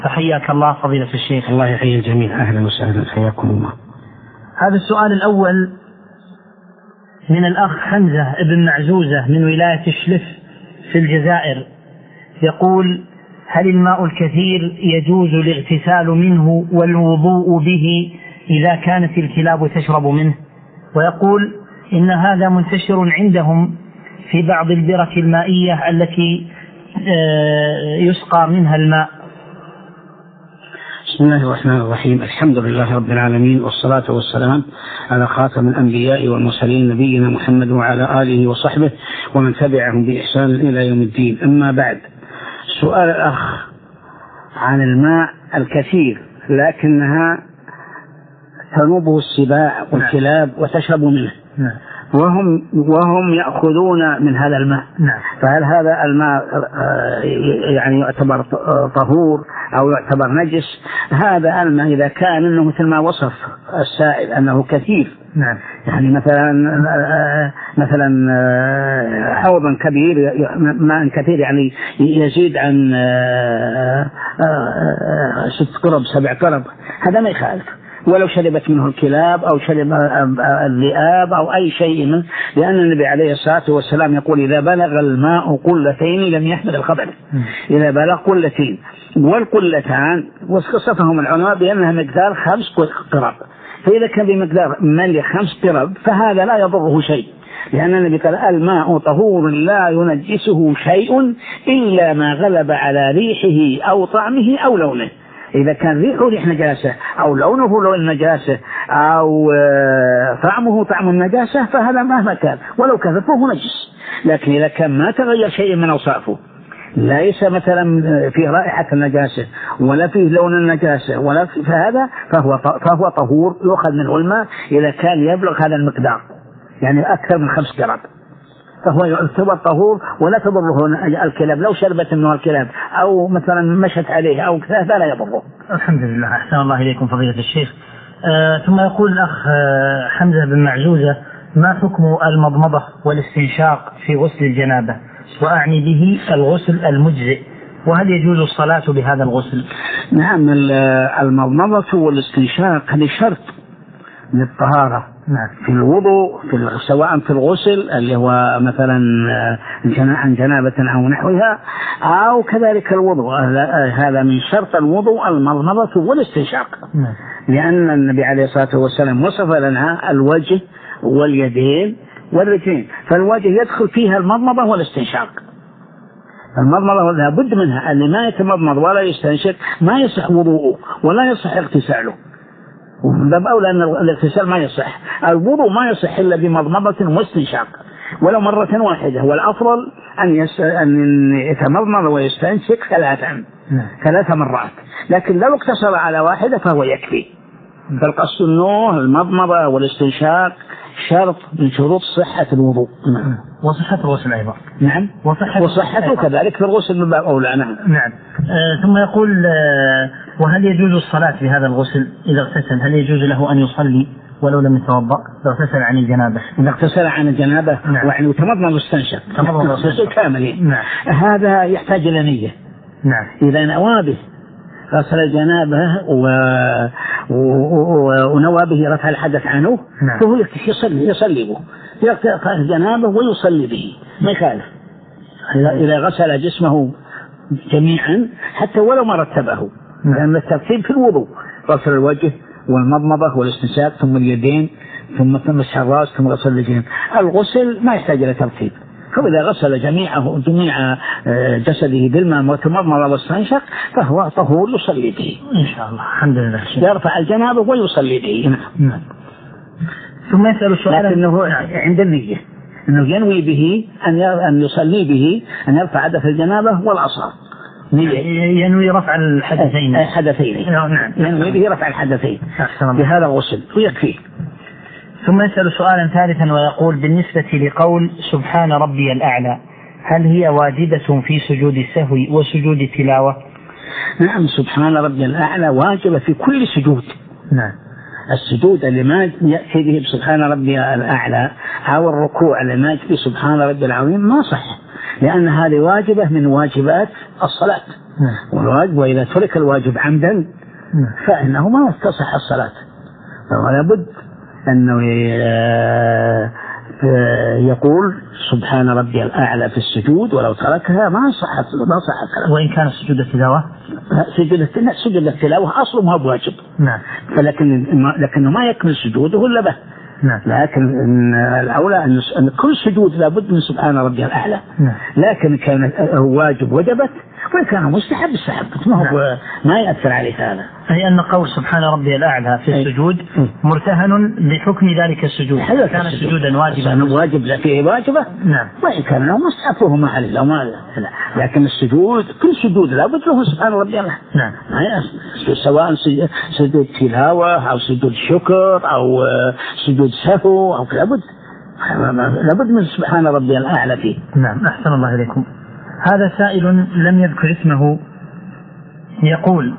فحياك الله فضيلة الشيخ. الله يحيي الجميع، أهلا وسهلا، حياكم الله. هذا السؤال الأول من الأخ حمزة ابن معزوزة من ولاية الشلف في الجزائر، يقول: هل الماء الكثير يجوز الاغتسال منه والوضوء به إذا كانت الكلاب تشرب منه؟ ويقول إن هذا منتشر عندهم في بعض البرك المائية التي يسقى منها الماء. بسم الله الرحمن الرحيم، الحمد لله رب العالمين، والصلاة والسلام على خاتم الأنبياء والمرسلين نبينا محمد وعلى آله وصحبه ومن تبعهم بإحسان إلى يوم الدين. أما بعد، سؤال الأخ عن الماء الكثير لكنها تنوبه السباع والكلاب وتشرب منه، وهم يأخذون من هذا الماء، فهل هذا الماء يعني يعتبر طهور أو يعتبر نجس؟ هذا الماء إذا كان إنه مثل ما وصف السائل أنه كثير، يعني مثلا حوضا كبير، ماء كثير يعني يزيد عن 6 قرب 7 قرب، هذا ما يخالف ولو شربت منه الكلاب أو شرب الذئاب أو أي شيء منه، لأن النبي عليه الصلاة والسلام يقول: إذا بلغ الماء قلتين لم يحمل الخبث. إذا بلغ قلتين، والقلتان وصفهم العلماء بأنها مقدار 5 قرب، فإذا كان بمقدار ملي 5 قرب فهذا لا يضره شيء، لأن النبي قال: الماء طهور لا ينجسه شيء إلا ما غلب على ريحه أو طعمه أو لونه. إذا كان ريحه ريح نجاسة أو لونه لون النجاسة أو طعمه طعم النجاسة فهذا مهما كان ولو كان فهو نجس. لكن إذا كان ما تغير شيء من أوصافه، ليس مثلا في رائحة النجاسة ولا في لون النجاسة ولا فهذا فهو طهور يؤخذ منه الماء إذا كان يبلغ هذا المقدار، يعني أكثر من 5 قرب، فهو يعتبر طهور ولا تضره الكلاب لو شربت منه الكلاب أو مثلا مشت عليه أو كذا فلا يضره. الحمد لله، أحسن الله إليكم فضيلة الشيخ. ثم يقول الأخ حمزة بن معزوزة: ما حكم المضمضة والاستنشاق في غسل الجنابة؟ وأعني به الغسل المجزئ، وهل يجوز الصلاة بهذا الغسل؟ نعم، المضمضة والاستنشاق هذه شرط للطهارة في الوضوء، سواء في الغسل اللي هو مثلا عن جنابة أو نحوها، أو كذلك الوضوء، هذا من شرط الوضوء المضمضة والاستنشاق، لأن النبي عليه الصلاة والسلام وصف لنا الوجه واليدين والرجلين، فالوجه يدخل فيها المضمضة والاستنشاق. المضمضة لا بد منها، اللي ما يتمضمض ولا يستنشق ما يصح وضوءه ولا يصح اغتساله، ومن باب أولى أن الاغتسال ما يصح. الوضوء ما يصح إلا بمضمضة واستنشاق ولو مرة واحدة، والأفضل أن يتمضمض ويستنشق 3 مرات، لكن لو اقتصر على واحدة فهو يكفي. فالقصد أنه المضمضة والاستنشاق شرط من شروط صحة الوضوء. وصحة الغسل أيضا. نعم، وصحته كذلك في الغسل من باب أولى. نعم. ثم يقول: وهل يجوز الصلاة بهذا الغسل إذا اغتسل؟ هل يجوز له أن يصلي ولو لم يتوضأ لو اغتسل عن الجنابة؟ إذا اغتسل عن الجنابة يعني وتمضمض واستنشق كامل، هذا يحتاج إلى نية. إذا نوى به غسل الجنابة ونوى به رفع الحدث عنه فهو يصلي به، يرفع الجنابة ويصلي به ما يخالف. إذا غسل جسمه جميعا حتى ولو ما رتبه، لأن الترتيب في الوضوء غسل الوجه والمضمضة والاستنشاق ثم اليدين ثم مسح الرأس ثم غسل الرجلين. الغسل ما يحتاج إلى ترتيب، فإذا غسل جميع جسده بالماء وتمضمض واستنشق فهو طهور يصلي به إن شاء الله. الحمد لله. يرفع الجنابة ويصلي به. ثم يسأل السؤال لكنه عند النية أنه ينوي به أن يصلي به أن يرفع حدث الجنابة والعصر، ينوي رفع الحدثين. نعم، ينوي به رفع الحدثين بهذا الغسل ويكفي. ثم يسأل سؤالا ثالثا ويقول: بالنسبة لقول سبحان ربي الأعلى، هل هي واجبة في سجود السهو وسجود التلاوة؟ نعم، سبحان ربي الأعلى واجبة في كل سجود. السجود اللي ما يأتي به بسبحان ربي الأعلى أو الركوع اللي ما يأتي به سبحان ربي العظيم ما صح، لأن هذه واجبة من واجبات الصلاة. والواجب وإذا ترك الواجب عمدا فإنه ما تصح الصلاة. فلا بد أنه يقول سبحان ربي الأعلى في السجود، ولو تركها ما صحت. وإن كان سجود التلاوة، سجود التلاوة أصله ما هو بواجب، لكنه ما يكمل سجوده إلا به. لكن الأولى أن كل سجود لابد من سبحان ربي الأعلى. لكن كان واجب وجبت، وإن كان مستحب استحبت، ما يأثر عليه هذا. أي أن قول سبحان ربي الأعلى في السجود مرتهن بحكم ذلك السجود. كان سجودا واجبا واجب فيه واجبة، وإن كان له مستحب فهو ما عليه لو ما. لكن السجود كل سجود لابد له سبحان ربي الأعلى. سواء سجود تلاوة أو سجود شكر أو سجود سهو أو لابد من سبحان ربي الأعلى فيه. أحسن الله إليكم. هذا سائل لم يذكر اسمه يقول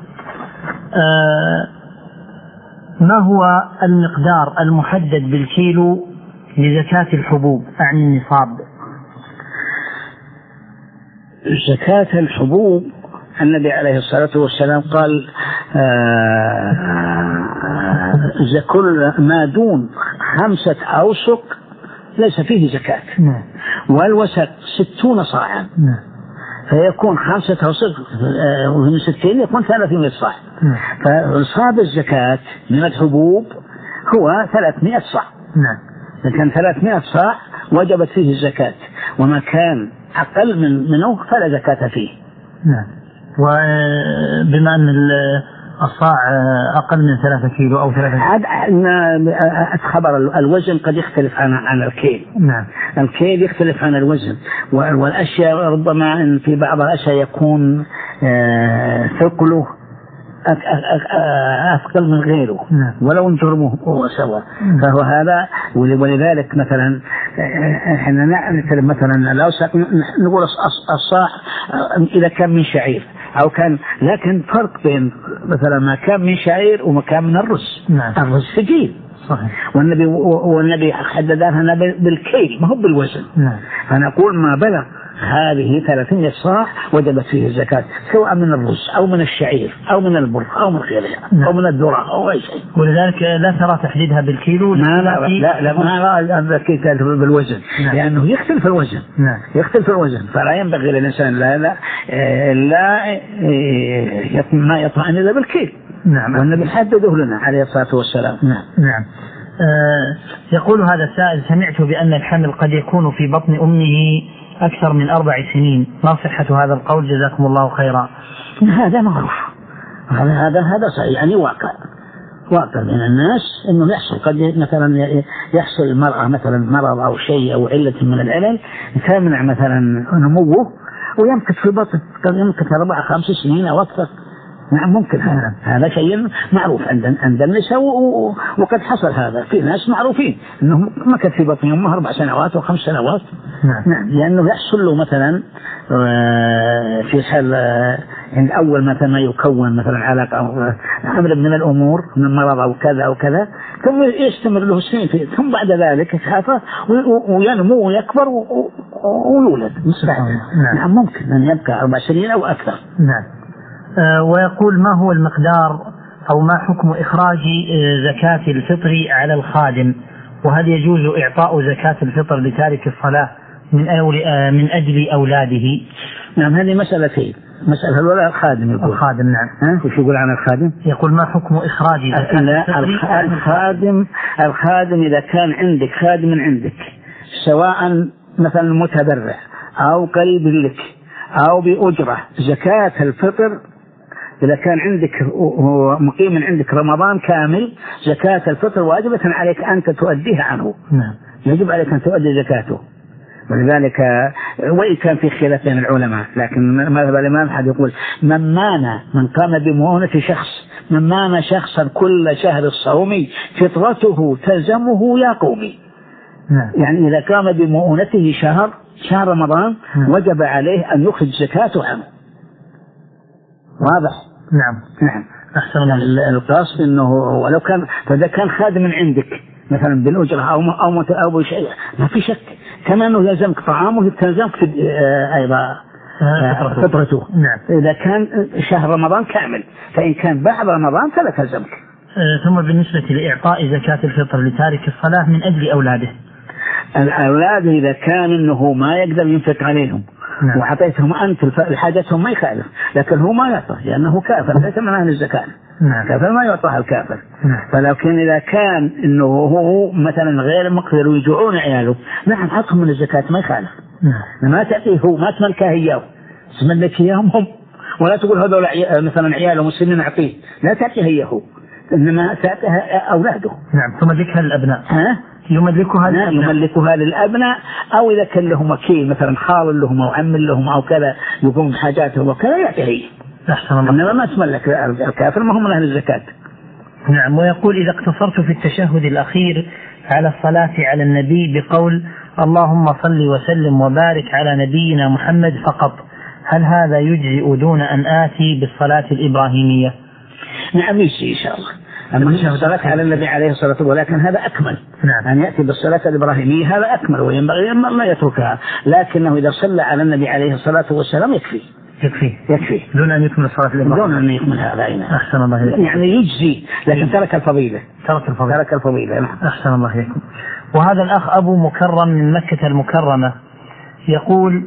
ما هو المقدار المحدد بالكيلو لزكاة الحبوب عن النصاب؟ زكاة الحبوب النبي عليه الصلاة والسلام قال كل ما دون 5 أوسق ليس فيه زكاة. والوسق 60 صاعا، فيكون 5 أوسق ومن 60 يكون 300 صاع. فنصاب الزكاة من الحبوب هو 300 صاع. إذا كان 300 صاع وجبت فيه الزكاة، وما كان أقل منه فلا زكاة فيه. وبما أن الصاع أقل من 3 كيلو أو 3 خبر الوزن قد يختلف عن الكيل. الكيل يختلف عن الوزن، والأشياء ربما إن في بعض الأشياء يكون ثقله أثقل من غيره ولو انجرمه هو سوا. فهو هذا. ولذلك مثلا احنا نعرف مثلا الأوسق نقول الصاع إذا كان من شعير أو كان، لكن فرق بين مثلا ما كان من شعير وما كان من الرز. الرز ثقيل صحيح، والنبي حددها لنا بالكيل ما هو بالوزن. فنقول ما بلغ هذه 300 صاع وجبت فيه الزكاة، سواء من الرز أو من الشعير أو من البر أو من غيرها أو من الذرة أو أي شيء. ولذلك لا ترى تحديدها بالكيلو. لا ما ذكيت بالوزن، لأنه يختلف الوزن. يختلف الوزن، فلا ينبغي للإنسان لا ما يطعن إلا بالكيل. والنبي حدده لنا عليه الصلاة والسلام. يقول هذا السائل سمعت بأن الحمل قد يكون في بطن أمه أكثر من 4 سنين، ما صحة هذا القول؟ جزاكم الله خيرا. هذا معروف، هذا صحيح، يعني واقع من الناس إنه يحصل. قد مثلا يحصل المرأة مثلا مرض أو شيء أو علة من العلل تمنع مثلا نموه ويمكث في بطن، قد يمكث 4-5 سنين أو أكثر. ممكن هذا شيء معروف عند النساء، وقد حصل هذا في ناس معروفين انهم مكث في بطن امه 4 سنوات و5 سنوات. لانه يحصل له مثلا في حال عند اول مثلا ما يكون مثلا علاقه او امر من الامور من مرض او كذا او كذا، ثم يستمر له سنين فيه، ثم بعد ذلك يتعافى وينمو ويكبر ويولد. ممكن ان يبقى 4 سنين او اكثر. ويقول ما هو المقدار أو ما حكم إخراج زكاة الفطر على الخادم، وهل يجوز إعطاء زكاة الفطر لتارك الصلاة من أجل أولاده؟ هذه مسألتين. مسألة الولاء الخادم يقول. الخادم وش يقول عن الخادم؟ يقول ما حكم إخراج زكاة الفطر؟ الخادم إذا كان عندك خادم عندك سواء مثلا متبرع أو قريب لك أو بأجرة، زكاة الفطر إذا كان عندك مقيم عندك رمضان كامل، زكاة الفطر واجبة عليك أنت تؤديها عنه. يجب عليك أن تؤدي زكاته. ولذلك وإن كان في خلاف بين العلماء، لكن مذهب الإمام أحمد يقول من قام بمؤونة شخص، من مان شخصا كل شهر الصوم فطرته تلزمه يا قومي. يعني إذا قام بمؤونته شهر رمضان وجب عليه أن يخرج زكاته عنه. واضح؟ أحسن. القصد إنه ولو كان، فإذا كان خادم عندك مثلا بالأجرة أو بشيء ما في شك كما أنه يلزمك طعامه يلزمك أيضا فطرته. نعم. إذا كان شهر رمضان كامل، فإن كان بعد رمضان فلا تلزمك. ثم بالنسبة لإعطاء زكاة الفطر لتارك الصلاة من أجل أولاده، الأولاد إذا كان أنه ما يقدر ينفق عليهم نعم. وحطيتهم أنت لحاجتهم ما يخالف، لكن هو ما يعطى لأنه كافر ليس من أهل الزكاة. نعم. كافر ما يعطاها الكافر. نعم. فلكن إذا كان أنه هو مثلا غير مقدر ويجوعون عياله، نعم حطهم من الزكاة ما يخالف. نعم. ما تأتيه هو ما تملكه إياه، تملك إياهم هم، ولا تقول هذول مثلا عياله مسلمين أعطيه، لا تأتيه إياه، إنما تأتيه أولاده. نعم. تملكها للأبناء. يملكها للأبناء، أو إذا كان لهم وكيل مثلا خال لهم أو عم لهم أو كذا يقوم بحاجاتهم وكذا يعطيه. أحسن الله. إنما ما تملك الكافر، ما هم من أهل الزكاة. نعم. ويقول إذا اقتصرت في التشهد الأخير على الصلاة على النبي بقول اللهم صل وسلم وبارك على نبينا محمد فقط، هل هذا يجزئ دون أن آتي بالصلاة الإبراهيمية؟ نعم يجزي إن شاء الله. أما الصلاة على النبي عليه الصلاة والسلام، ولكن هذا أكمل. نعم. أن يأتي بالصلاة الإبراهيمية هذا أكمل، وينبغي أن لا يتركها، لكنه إذا صلى على النبي عليه الصلاة والسلام يكفي دون أن يكمل الصلاة الإبراهيمية، دون أن يكمل هذا. أحسن الله إليكم. يعني يجزي، لكن ترك الفضيلة. نعم. أحسن الله إليكم. وهذا الأخ أبو مكرم من مكة المكرمة يقول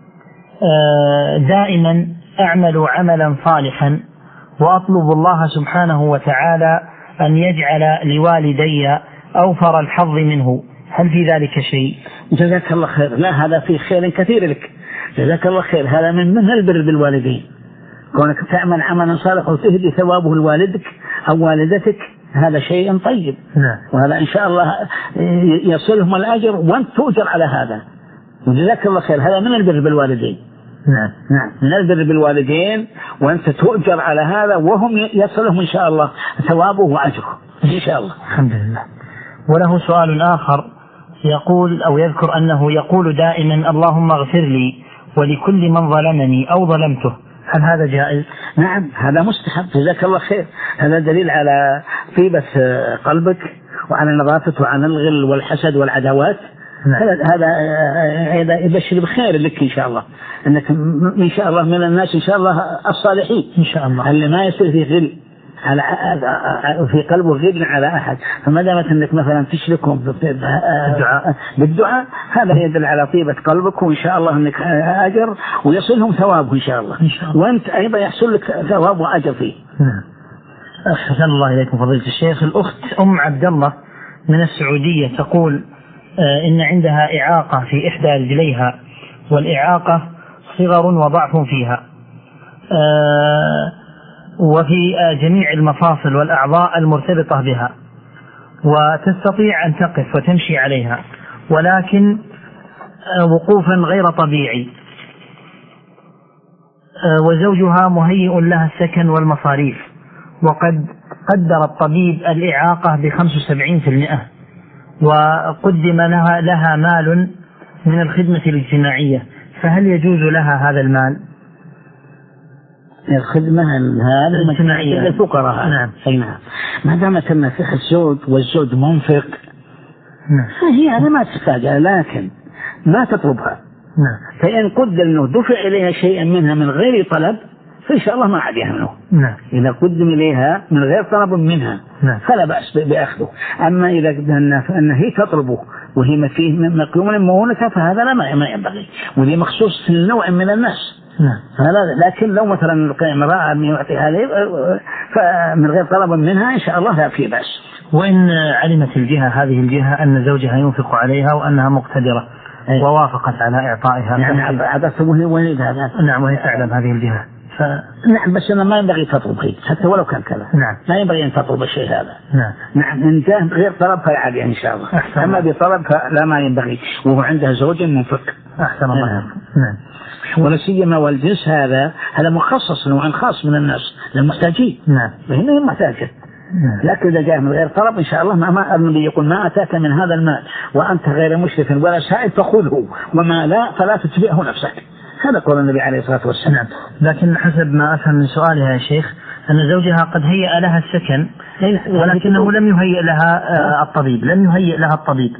دائما أعمل عملا صالحا وأطلب الله سبحانه وتعالى أن يجعل لوالدي أوفر الحظ منه، هل في ذلك شيء؟ جزاك الله خير. لا، هذا فيه خير كثير لك، جزاك الله خير. هذا من البر بالوالدين، كونك تعمل عملا صالحا وتهدي ثوابه لوالدك أو والدتك، هذا شيء طيب. نعم. وهذا إن شاء الله يصلهم الأجر وأنت تؤجر على هذا، وجزاك الله خير. هذا من البر بالوالدين. نعم. من البر بالوالدين، وأنت تؤجر على هذا وهم يصلهم إن شاء الله ثوابه وأجره إن شاء الله. الحمد لله. وله سؤال آخر يقول أو يذكر أنه يقول دائما اللهم اغفر لي ولكل من ظلمني أو ظلمته، هل هذا جائز؟ نعم هذا مستحب، جزاك الله خير. هذا دليل على طيبة قلبك وعلى نظافته وعن الغل والحسد والعداوات. نعم. هذا يبشر بخير لك إن شاء الله، أنك إن شاء الله من الناس إن شاء الله الصالحين إن شاء الله، اللي ما يصير في غل في قلبه غل على أحد. فما دامت أنك مثلا تشركهم بالدعاء، هذا يدل على طيبة قلبك، وإن شاء الله أنك أجر ويصلهم ثوابه إن شاء الله، وأنت أيضا يحصل لك ثواب وأجر فيه. أحسن الله إليكم فضيلة الشيخ. الأخت أم عبد الله من السعودية تقول إن عندها إعاقة في إحدى رجليها، والإعاقة صغر وضعف فيها، وفي جميع المفاصل والأعضاء المرتبطة بها، وتستطيع أن تقف وتمشي عليها، ولكن وقوفا غير طبيعي، وزوجها مهيئ لها السكن والمصاريف، وقد قدر الطبيب الإعاقة ب75%، وقدم لها مال من الخدمة الاجتماعية، فهل يجوز لها هذا المال؟ الخدمة الاجتماعية للفقراء. نعم. ما دامت أن فيها الزوج والزوج منفق، هي أنا ما تحتاج، لكن ما تطلبها. فإن قدر أنه دفع إليها شيئا منها من غير طلب فإن شاء الله ما عليها منه. إذا قدم إليها من غير طلب منها فلا بأس بأخذه. أما إذا أن هي تطلبه وهي ما فيه مقيوم مهونة فهذا لا ما ينبغي، وذي مخصوص نوع من الناس. لكن لو مثلا امرأة يعطي هذه فمن غير طلب منها إن شاء الله لا في بأس. وإن علمت هذه الجهة أن زوجها ينفق عليها وأنها مقتدرة ووافقت على إعطائها، يعني عادته وهي نعم، وهي تعلم هذه الجهة. نعم، بس أنا ما ينبغي تطلب حتى ولو كان كذا. لا ينبغي أن تطلب الشيء هذا. نعم إن جاء غير طلب فعادي إن شاء الله. أما بطلب فلا ما ينبغي، وهو عنده زوج منفق. أحسن الله. ولا سيما والجنس هذا مخصص نوع خاص من الناس للمحتاجين. فهنا محتاجة. لكن إذا جاء من غير طلب إن شاء الله ما النبي يقول ما أتاك من هذا المال وأنت غير مشرف ولا سائل فخذه، وما لا فلا تتبعه نفسك. هذا قول النبي عليه الصلاة والسلام. لكن حسب ما أفهم من سؤالها يا شيخ أن زوجها قد هيأ لها السكن ولكنه لم يهيئ لها الطبيب،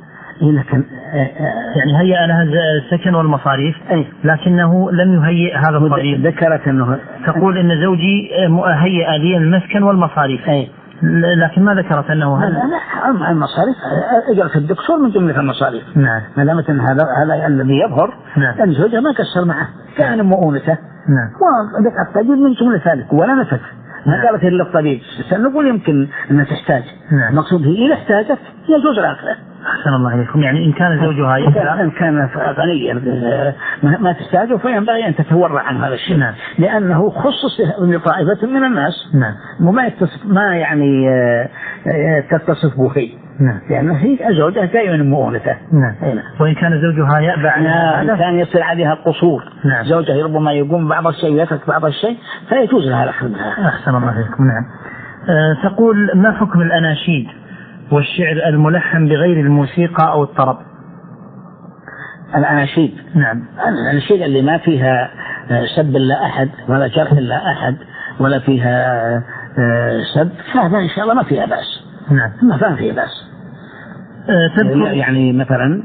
لكن يعني هيأ لها السكن والمصاريف لكنه لم يهيئ هذا الطبيب. ذكرت أنه تقول إن زوجي هيأ لي المسكن والمصاريف لكن ما ذكرت أنه لا المصاريف أجرة الدكتور من جملة المصاريف. نعم. ما دامت أن هذا الذي يظهر أن زوجها ما كسر معه كان مؤونته. نعم. ودفع الطبيب من جملة ذلك ولا نفت ما قالت إلا الطبيب سنقول يمكن أن تحتاج. نعم. مقصود هي إذا احتاجت يجوز الآخرة. أحسن الله إليكم. يعني إن كان زوجها إن كان غنيا ما تحتاجه فينبغي أن تتورع عن هذا الشيء. نعم. لأنه خصص لطائفة من الناس. نعم. ما يعني تتصف به. نعم. لأنه هي زوجها دائما مؤونته. نعم. وإن كان زوجها يأبى عنها كان يصير عليها قصور. نعم. زوجها ربما يقوم بعض الشيء ويترك بعض الشيء فيجوز لها الأخذها. أحسن الله إليكم. نعم. تقول ما حكم الأناشيد والشعر الملحن بغير الموسيقى أو الطرب؟ الأناشيد. نعم. الأناشيد اللي ما فيها سب لا أحد ولا جرح لا أحد ولا فيها سب فهذا إن شاء الله ما فيها بأس. نعم. ما فيها بأس. يعني مثلا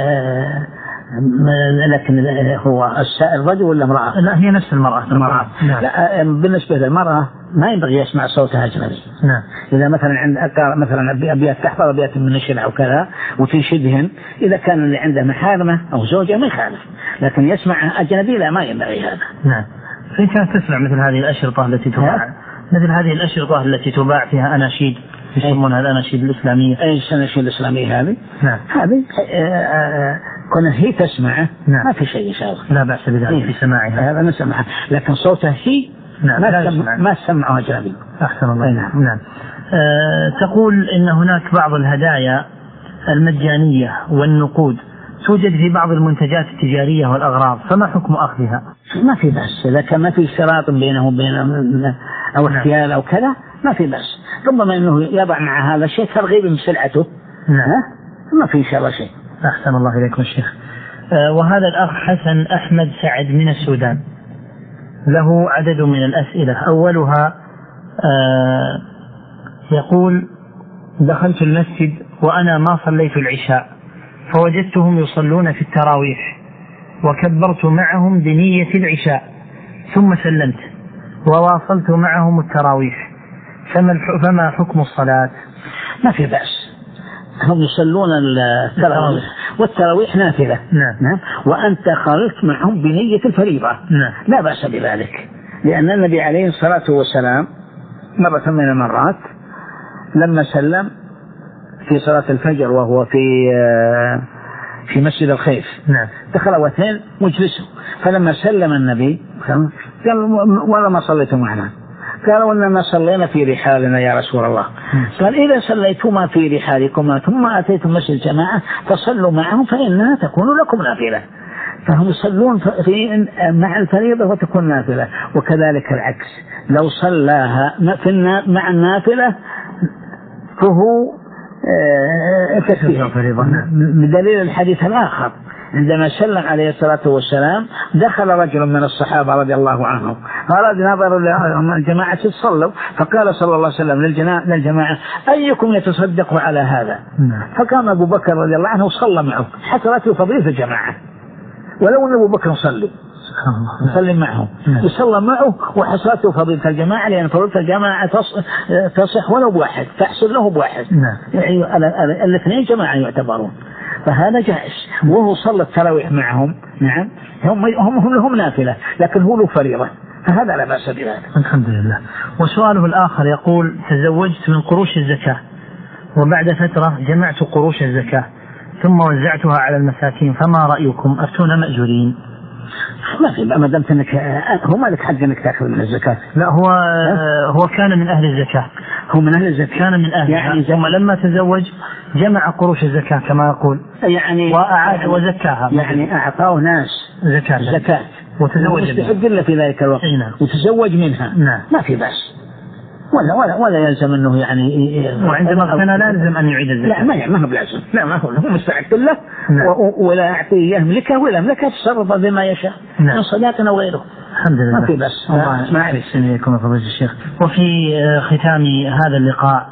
لكن هو السائل رجل ولا امرأة؟ لا هي نفس المرأة. نعم. لا بالنسبة للمرأة ما ينبغي يسمع صوتها أجنبي. نعم. إذا مثلا مثلا أبيات تحفظ أبيات من الشعر أو كذا وتنشدهن إذا كان اللي عنده محارمة أو زوجة ما يخالف لكن يسمع أجنبي لا ما ينبغي هذا. نعم. فإن كانت تسمع مثل هذه الأشرطة التي تباع مثل هذه الأشرطة التي تباع فيها أناشيد يسمونها الأناشيد الإسلامية. الأناشيد الإسلامية هذه. نعم. هذه كونها هي تسمعه. نعم. ما في شيء إن شاء الله. لا بأس بذلك في سماعها. هذا نسمعها لكن صوتها هي. نعم. ما سمعها أجنبي. أحسن الله. نعم. تقول إن هناك بعض الهدايا المجانية والنقود توجد في بعض المنتجات التجارية والأغراض فما حكم أخذها؟ ما في بأس إذا كان ما في اشتراط بينه وبين أو احتيال أو كذا ما في بأس. ربما إنه يضع مع هذا الشيء ترغيب بسلعته. نعم. ما في إن شاء الله شيء. أحسن الله إليكم الشيخ. وهذا الأخ حسن أحمد سعد من السودان له عدد من الأسئلة. أولها يقول دخلت المسجد وأنا ما صليت العشاء فوجدتهم يصلون في التراويح وكبرت معهم بنية العشاء ثم سلمت وواصلت معهم التراويح فما حكم الصلاة؟ ما في بأس هم يصلون التراويح والتراويح نافلة. نعم. وأنت خرجت معهم بنية الفريضة. نعم. لا بأس بذلك لأن النبي عليه الصلاة والسلام مرة من المرات لما سلم في صلاة الفجر وهو في مسجد الخيف. نعم. دخل واثنين مجلسه فلما سلم النبي قال ولا ما صليتم معنا؟ قالوا إنما صلينا في رحالنا يا رسول الله. قال إذا صليتما في رحالكما ثم أتيتم مسجد الجماعة فصلوا معهم فإنها تكون لكم نافلة. فهم يصلون مع الفريضة وتكون نافلة. وكذلك العكس لو صلاها مع النافلة فهو تكفيه بدليل الحديث الآخر عندما سلم عليه الصلاة والسلام دخل رجل من الصحابة رضي الله عنهم أراد نظر الجماعة صلوا فقال صلى الله عليه وسلم للجماعة أيكم يتصدق على هذا؟ فقام أبو بكر رضي الله عنه صلى معه حصلت له فضيلة الجماعة ولو أن أبو بكر صلى معه وصلى معه وحصلته فضيلة الجماعة لأن فضيلة الجماعة تصح ولو بواحد تحصل له بواحد. يعني الاثنين جماعة يعتبرون فهذا جائز وهو صلى التراويح معهم. نعم. هم لهم نافلة لكن هو له فريضة فهذا لا بأس بذلك. الحمد لله. وسؤاله الآخر يقول تزوجت من قروش الزكاة وبعد فترة جمعت قروش الزكاة ثم وزعتها على المساكين فما رأيكم أفتونا مأجورين؟ ما في ما دمت انك هو ما لك حق انك تاخذ من الزكاة. لا هو كان من اهل الزكاة. هو من اهل الزكاة كان من اهل يعني ثم لما تزوج جمع قروش الزكاة كما يقول يعني وأعاد وزكاها يعني اعطاه ناس زكاة وتزوج بها في ذلك الوقت وتزوج منها. نعم. ما في بأس ولا يلزم انه يعني وعندما اقتنى لا يلزم ان يعيد الزكاة. لا ما هو بلازم. لا ما هو مستعد له. ولا يعطيه يملكه ولا يملكه تصرف بما يشاء من صلاة او غيره. الحمد لله. ما في بس. ما أعرف سنيكم فضيلة الشيخ. وفي ختام هذا اللقاء